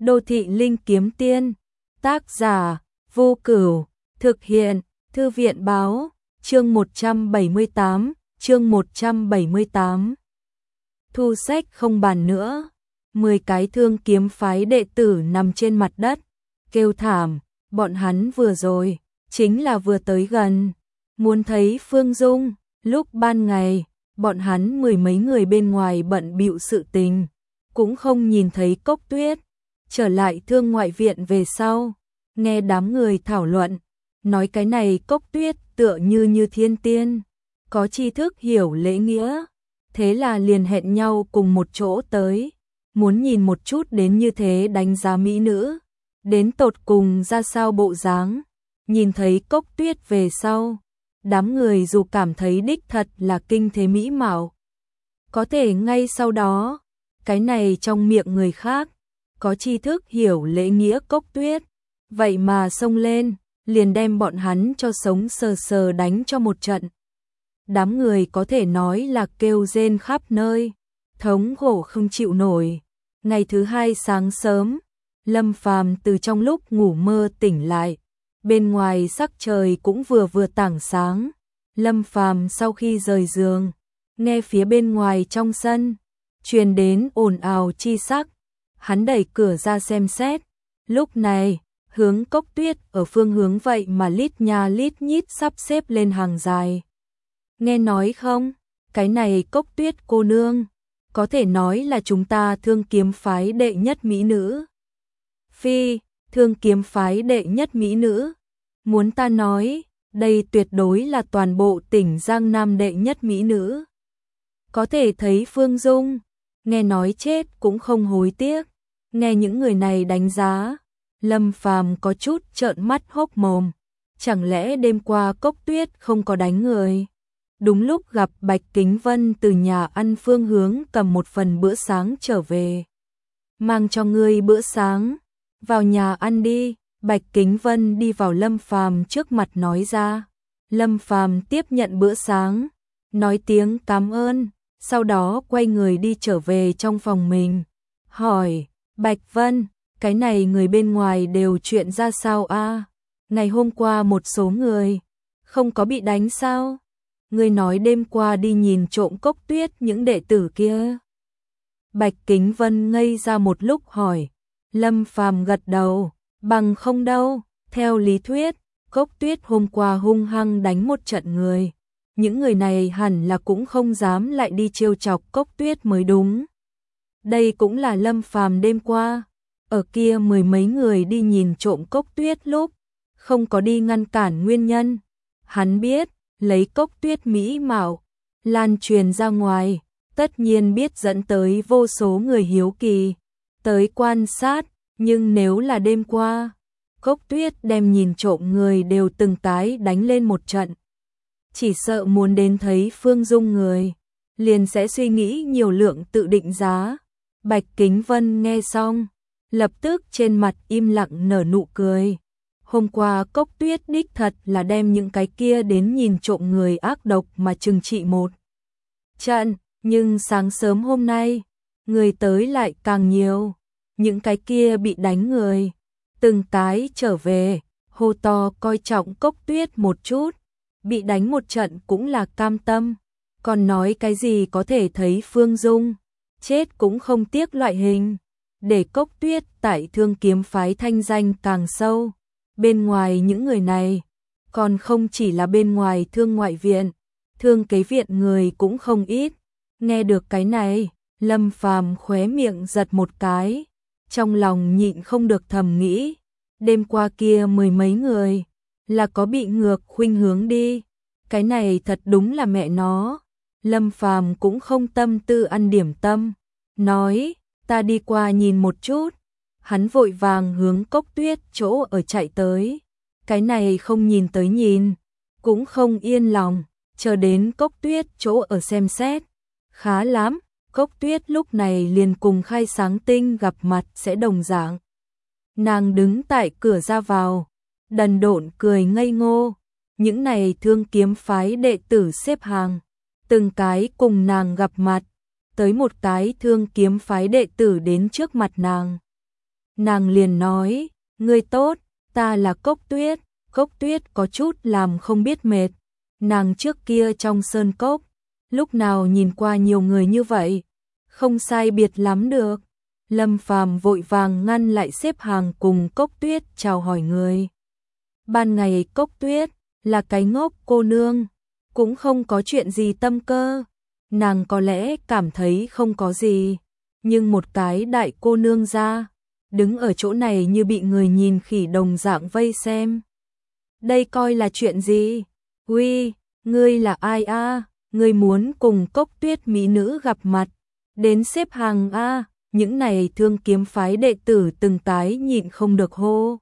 Đô thị linh kiếm tiên, tác giả, Vô Cửu, thực hiện, Thư viện báo, chương 178. Thu sách không bàn nữa, 10 cái thương kiếm phái đệ tử nằm trên mặt đất, kêu thảm, bọn hắn vừa rồi, chính là vừa tới gần, muốn thấy Phương Dung, lúc ban ngày, bọn hắn mười mấy người bên ngoài bận bịu sự tình, cũng không nhìn thấy Cốc Tuyết. Trở lại thương ngoại viện về sau, nghe đám người thảo luận, nói cái này Cốc Tuyết tựa như thiên tiên, có tri thức hiểu lễ nghĩa, thế là liền hẹn nhau cùng một chỗ tới, muốn nhìn một chút đến như thế đánh giá mỹ nữ, đến tột cùng ra sao bộ dáng. Nhìn thấy Cốc Tuyết về sau, đám người dù cảm thấy đích thật là kinh thế mỹ mạo, có thể ngay sau đó, cái này trong miệng người khác, có tri thức hiểu lễ nghĩa Cốc Tuyết, vậy mà xông lên, liền đem bọn hắn cho sống sờ sờ đánh cho một trận. Đám người có thể nói là kêu rên khắp nơi, thống khổ không chịu nổi. Ngày thứ hai sáng sớm, Lâm Phàm từ trong lúc ngủ mơ tỉnh lại, bên ngoài sắc trời cũng vừa tảng sáng. Lâm Phàm sau khi rời giường, nghe phía bên ngoài trong sân truyền đến ồn ào chi sắc, hắn đẩy cửa ra xem xét, lúc này, hướng Cốc Tuyết ở phương hướng vậy mà lít nha lít nhít sắp xếp lên hàng dài. Nghe nói không, cái này Cốc Tuyết cô nương, có thể nói là chúng ta thương kiếm phái đệ nhất mỹ nữ. Phi, thương kiếm phái đệ nhất mỹ nữ, muốn ta nói, đây tuyệt đối là toàn bộ tỉnh Giang Nam đệ nhất mỹ nữ. Có thể thấy Phương Dung, nghe nói chết cũng không hối tiếc. Nghe những người này đánh giá, Lâm Phàm có chút trợn mắt hốc mồm, chẳng lẽ đêm qua Cốc Tuyết không có đánh người? Đúng lúc gặp Bạch Kính Vân từ nhà ăn phương hướng cầm một phần bữa sáng trở về. Mang cho ngươi bữa sáng, vào nhà ăn đi. Bạch Kính Vân đi vào Lâm Phàm trước mặt nói ra. Lâm Phàm tiếp nhận bữa sáng, nói tiếng cảm ơn, sau đó quay người đi trở về trong phòng mình. Hỏi, Bạch Vân, cái này người bên ngoài đều chuyện ra sao a? Ngày hôm qua một số người không có bị đánh sao? Ngươi nói đêm qua đi nhìn trộm Cốc Tuyết những đệ tử kia. Bạch Kính Vân ngây ra một lúc hỏi. Lâm Phàm gật đầu, bằng không đâu, theo lý thuyết, Cốc Tuyết hôm qua hung hăng đánh một trận người. Những người này hẳn là cũng không dám lại đi trêu chọc Cốc Tuyết mới đúng. Đây cũng là Lâm Phàm đêm qua, ở kia mười mấy người đi nhìn trộm Cốc Tuyết lúc, không có đi ngăn cản nguyên nhân. Hắn biết, lấy Cốc Tuyết mỹ mạo, lan truyền ra ngoài, tất nhiên biết dẫn tới vô số người hiếu kỳ, tới quan sát, nhưng nếu là đêm qua, Cốc Tuyết đem nhìn trộm người đều từng cái đánh lên một trận. Chỉ sợ muốn đến thấy Phương Dung người, liền sẽ suy nghĩ nhiều lượng tự định giá. Bạch Kính Vân nghe xong, lập tức trên mặt im lặng nở nụ cười. Hôm qua Cốc Tuyết đích thật là đem những cái kia đến nhìn trộm người ác độc mà trừng trị một trận, nhưng sáng sớm hôm nay, người tới lại càng nhiều. Những cái kia bị đánh người, từng cái trở về, hô to coi trọng Cốc Tuyết một chút, bị đánh một trận cũng là cam tâm, còn nói cái gì có thể thấy Phương Dung, chết cũng không tiếc loại hình, để Cốc Tuyết tại thương kiếm phái thanh danh càng sâu. Bên ngoài những người này, còn không chỉ là bên ngoài thương ngoại viện, thương kế viện người cũng không ít. Nghe được cái này, Lâm Phàm khóe miệng giật một cái, trong lòng nhịn không được thầm nghĩ, đêm qua kia mười mấy người, là có bị ngược khuynh hướng đi, cái này thật đúng là mẹ nó. Lâm Phàm cũng không tâm tư ăn điểm tâm, nói, ta đi qua nhìn một chút. Hắn vội vàng hướng Cốc Tuyết chỗ ở chạy tới, cái này không nhìn tới nhìn, cũng không yên lòng, chờ đến Cốc Tuyết chỗ ở xem xét, khá lắm. Cốc Tuyết lúc này liền cùng Khai Sáng Tinh gặp mặt sẽ đồng dạng. Nàng đứng tại cửa ra vào, đần độn cười ngây ngô, những này thương kiếm phái đệ tử xếp hàng, từng cái cùng nàng gặp mặt, tới một cái thương kiếm phái đệ tử đến trước mặt nàng. Nàng liền nói, ngươi tốt, ta là Cốc Tuyết. Cốc Tuyết có chút làm không biết mệt. Nàng trước kia trong sơn cốc, lúc nào nhìn qua nhiều người như vậy, không sai biệt lắm được. Lâm Phàm vội vàng ngăn lại xếp hàng cùng Cốc Tuyết chào hỏi người. Ban ngày Cốc Tuyết là cái ngốc cô nương, cũng không có chuyện gì tâm cơ. Nàng có lẽ cảm thấy không có gì, nhưng một cái đại cô nương ra, đứng ở chỗ này như bị người nhìn khỉ đồng dạng vây xem. Đây coi là chuyện gì? Uy, ngươi là ai a? Ngươi muốn cùng Cốc Tuyết mỹ nữ gặp mặt, đến xếp hàng a? Những này Thương Kiếm phái đệ tử từng cái nhịn không được hô.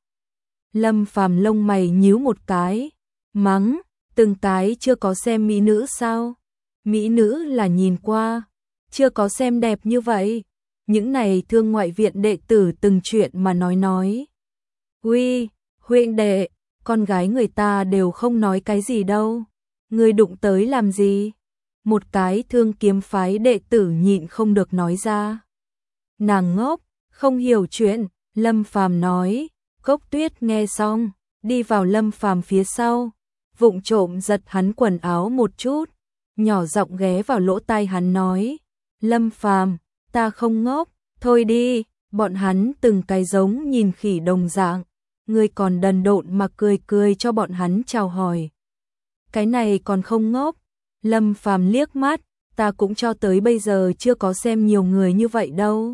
Lâm Phàm lông mày nhíu một cái, mắng, từng cái chưa có xem mỹ nữ sao? Mỹ nữ là nhìn qua, chưa có xem đẹp như vậy. Những này Thương ngoại viện đệ tử từng chuyện mà nói. Uy, huynh đệ, con gái người ta đều không nói cái gì đâu. Ngươi đụng tới làm gì? Một cái Thương Kiếm phái đệ tử nhịn không được nói ra. Nàng ngốc, không hiểu chuyện, Lâm Phàm nói. Cốc Tuyết nghe xong, đi vào Lâm Phàm phía sau, vụng trộm giật hắn quần áo một chút, nhỏ giọng ghé vào lỗ tai hắn nói, Lâm Phàm, ta không ngốc, thôi đi. Bọn hắn từng cái giống nhìn khỉ đồng dạng, ngươi còn đần độn mà cười cho bọn hắn chào hỏi. Cái này còn không ngốc. Lâm Phàm liếc mắt, ta cũng cho tới bây giờ chưa có xem nhiều người như vậy đâu.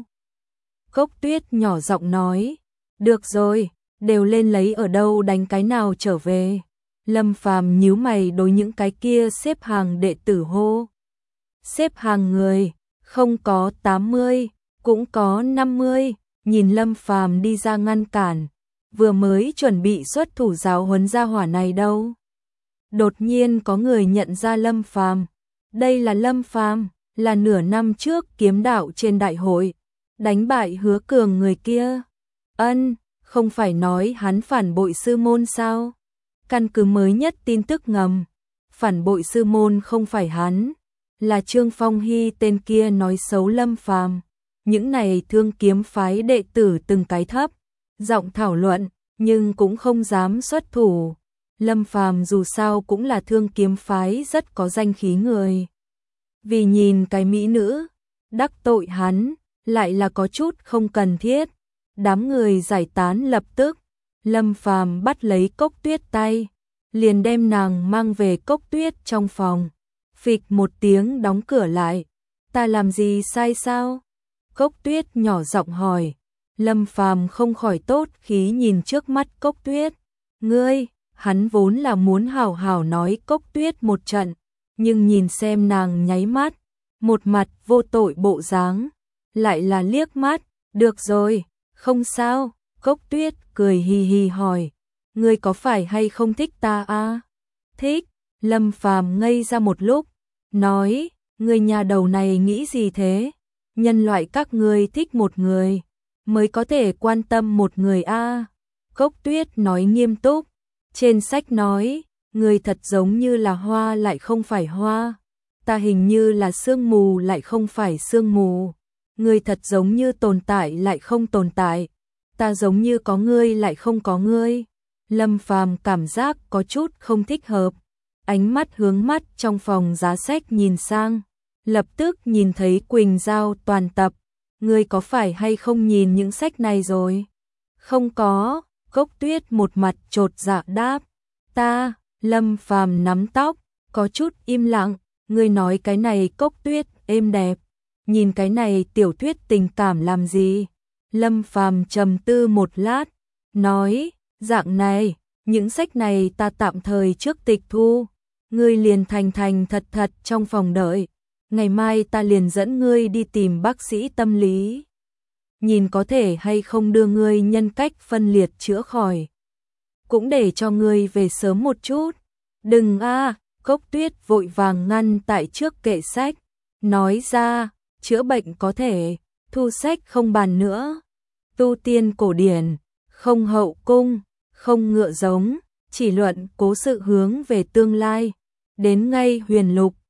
Cốc Tuyết nhỏ giọng nói, được rồi, đều lên lấy ở đâu đánh cái nào trở về. Lâm Phàm nhíu mày đối những cái kia xếp hàng đệ tử hô. Xếp hàng người, không có 80, cũng có 50, nhìn Lâm Phàm đi ra ngăn cản, vừa mới chuẩn bị xuất thủ giáo huấn gia hỏa này đâu. Đột nhiên có người nhận ra Lâm Phàm, đây là Lâm Phàm, là nửa năm trước kiếm đạo trên đại hội, đánh bại Hứa Cường người kia. Ân, không phải nói hắn phản bội sư môn sao? Căn cứ mới nhất tin tức ngầm, phản bội sư môn không phải hắn, là Trương Phong Hy tên kia nói xấu Lâm Phàm. Những này Thương Kiếm phái đệ tử từng cái thấp giọng thảo luận, nhưng cũng không dám xuất thủ. Lâm Phàm dù sao cũng là Thương Kiếm phái rất có danh khí người. Vì nhìn cái mỹ nữ, đắc tội hắn, lại là có chút không cần thiết. Đám người giải tán lập tức, Lâm Phàm bắt lấy Cốc Tuyết tay, liền đem nàng mang về Cốc Tuyết trong phòng. Phịch một tiếng đóng cửa lại. Ta làm gì sai sao? Cốc Tuyết nhỏ giọng hỏi. Lâm Phàm không khỏi tốt khí nhìn trước mắt Cốc Tuyết. Ngươi, hắn vốn là muốn hảo hảo nói Cốc Tuyết một trận, nhưng nhìn xem nàng nháy mắt, một mặt vô tội bộ dáng, lại là liếc mắt, được rồi, không sao. Cốc Tuyết cười hì hì hỏi, ngươi có phải hay không thích ta a? Thích. Lâm Phàm ngây ra một lúc, nói, ngươi nhà đầu này nghĩ gì thế? Nhân loại các ngươi thích một người, mới có thể quan tâm một người a. Cốc Tuyết nói nghiêm túc, trên sách nói, ngươi thật giống như là hoa lại không phải hoa, ta hình như là sương mù lại không phải sương mù, ngươi thật giống như tồn tại lại không tồn tại, ta giống như có ngươi lại không có ngươi. Lâm Phàm cảm giác có chút không thích hợp, ánh mắt hướng mắt trong phòng giá sách nhìn sang, lập tức nhìn thấy Quỳnh Giao toàn tập. Ngươi có phải hay không nhìn những sách này rồi? Không có. Cốc Tuyết một mặt chột dạ đáp. Ta. Lâm Phàm nắm tóc, có chút im lặng. Ngươi nói cái này Cốc Tuyết êm đẹp, nhìn cái này tiểu thuyết tình cảm làm gì? Lâm Phàm trầm tư một lát, nói, dạng này, những sách này ta tạm thời trước tịch thu, ngươi liền thành thành thật thật trong phòng đợi, ngày mai ta liền dẫn ngươi đi tìm bác sĩ tâm lý, nhìn có thể hay không đưa ngươi nhân cách phân liệt chữa khỏi, cũng để cho ngươi về sớm một chút. Đừng a. Cốc Tuyết vội vàng ngăn tại trước kệ sách, nói ra, chữa bệnh có thể, thu sách không bàn nữa. Tu tiên cổ điển, không hậu cung, không ngựa giống, chỉ luận cố sự hướng về tương lai, đến ngay huyền lục,